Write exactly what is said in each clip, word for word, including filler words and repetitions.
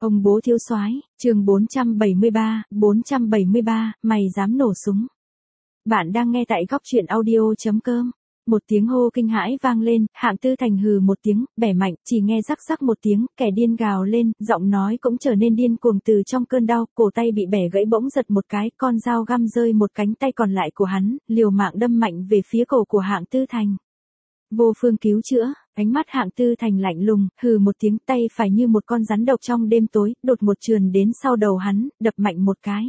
Ông bố thiếu soái, chương bốn trăm bảy mươi ba, bốn trăm bảy mươi ba, mày dám nổ súng. Bạn đang nghe tại góc truyện audio chấm com. Một tiếng hô kinh hãi vang lên, Hạng Tư Thành hừ một tiếng, bẻ mạnh, chỉ nghe rắc rắc một tiếng, kẻ điên gào lên, giọng nói cũng trở nên điên cuồng từ trong cơn đau, cổ tay bị bẻ gãy bỗng giật một cái, con dao găm rơi một cánh tay còn lại của hắn, liều mạng đâm mạnh về phía cổ của Hạng Tư Thành. Vô phương cứu chữa, ánh mắt Hạng Tư Thành lạnh lùng, hừ một tiếng, tay phải như một con rắn độc trong đêm tối, đột một trườn đến sau đầu hắn, đập mạnh một cái.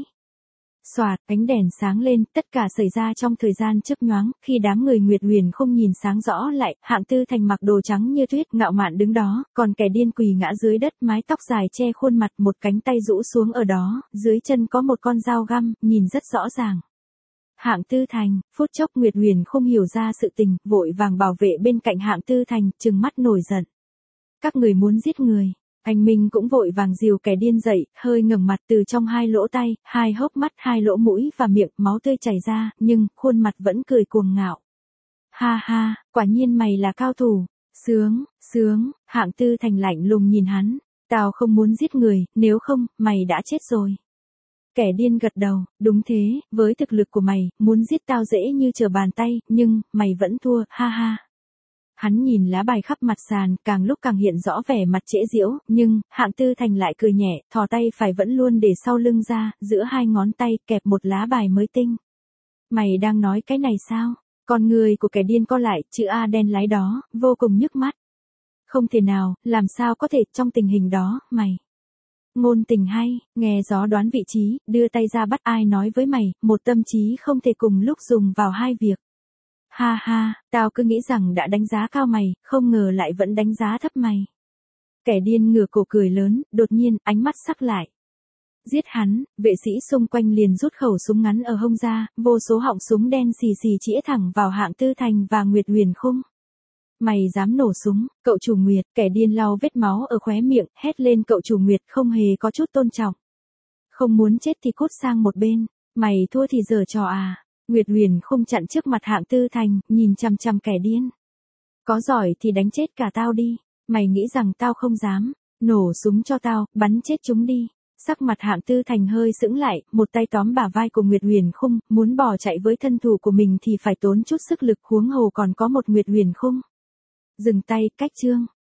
Xoạt, ánh đèn sáng lên, tất cả xảy ra trong thời gian chớp nhoáng, khi đám người Nguyệt Huyền không nhìn sáng rõ lại, Hạng Tư Thành mặc đồ trắng như tuyết, ngạo mạn đứng đó, còn kẻ điên quỳ ngã dưới đất, mái tóc dài che khuôn mặt, một cánh tay rũ xuống ở đó, dưới chân có một con dao găm, nhìn rất rõ ràng. Hạng Tư Thành, phút chốc Nguyệt Huyền không hiểu ra sự tình, vội vàng bảo vệ bên cạnh Hạng Tư Thành, trừng mắt nổi giận. Các người muốn giết người. Anh Minh cũng vội vàng dìu kẻ điên dậy, hơi ngẩng mặt từ trong hai lỗ tay, hai hốc mắt, hai lỗ mũi và miệng, máu tươi chảy ra, nhưng khuôn mặt vẫn cười cuồng ngạo. Ha ha, quả nhiên mày là cao thủ. Sướng, sướng, Hạng Tư Thành lạnh lùng nhìn hắn. Tao không muốn giết người, nếu không, mày đã chết rồi. Kẻ điên gật đầu, đúng thế, với thực lực của mày, muốn giết tao dễ như trở bàn tay, nhưng, mày vẫn thua, ha ha. Hắn nhìn lá bài khắp mặt sàn, càng lúc càng hiện rõ vẻ mặt trễ giễu, nhưng, Hạng Tư Thành lại cười nhẹ, thò tay phải vẫn luôn để sau lưng ra, giữa hai ngón tay, kẹp một lá bài mới tinh. Mày đang nói cái này sao? Con người của kẻ điên co lại, chữ A đen láy đó, vô cùng nhức mắt. Không thể nào, làm sao có thể, trong tình hình đó, mày. Ngôn tình hay, nghe gió đoán vị trí, đưa tay ra bắt ai nói với mày, một tâm trí không thể cùng lúc dùng vào hai việc. Ha ha, tao cứ nghĩ rằng đã đánh giá cao mày, không ngờ lại vẫn đánh giá thấp mày. Kẻ điên ngửa cổ cười lớn, đột nhiên, ánh mắt sắc lại. Giết hắn, vệ sĩ xung quanh liền rút khẩu súng ngắn ở hông ra, vô số họng súng đen xì xì chĩa thẳng vào Hạng Tư Thành và Nguyệt Huyền Khung. Mày dám nổ súng, cậu chủ Nguyệt, kẻ điên lau vết máu ở khóe miệng, hét lên cậu chủ Nguyệt không hề có chút tôn trọng. Không muốn chết thì cút sang một bên, mày thua thì giở trò à. Nguyệt Huyền không chặn trước mặt Hạng Tư Thành, nhìn chằm chằm kẻ điên. Có giỏi thì đánh chết cả tao đi, mày nghĩ rằng tao không dám, nổ súng cho tao, bắn chết chúng đi. Sắc mặt Hạng Tư Thành hơi sững lại, một tay tóm bả vai của Nguyệt Huyền Khung, muốn bỏ chạy với thân thủ của mình thì phải tốn chút sức lực, huống hồ còn có một Nguyệt Huyền Khung. Dừng tay, cách chương.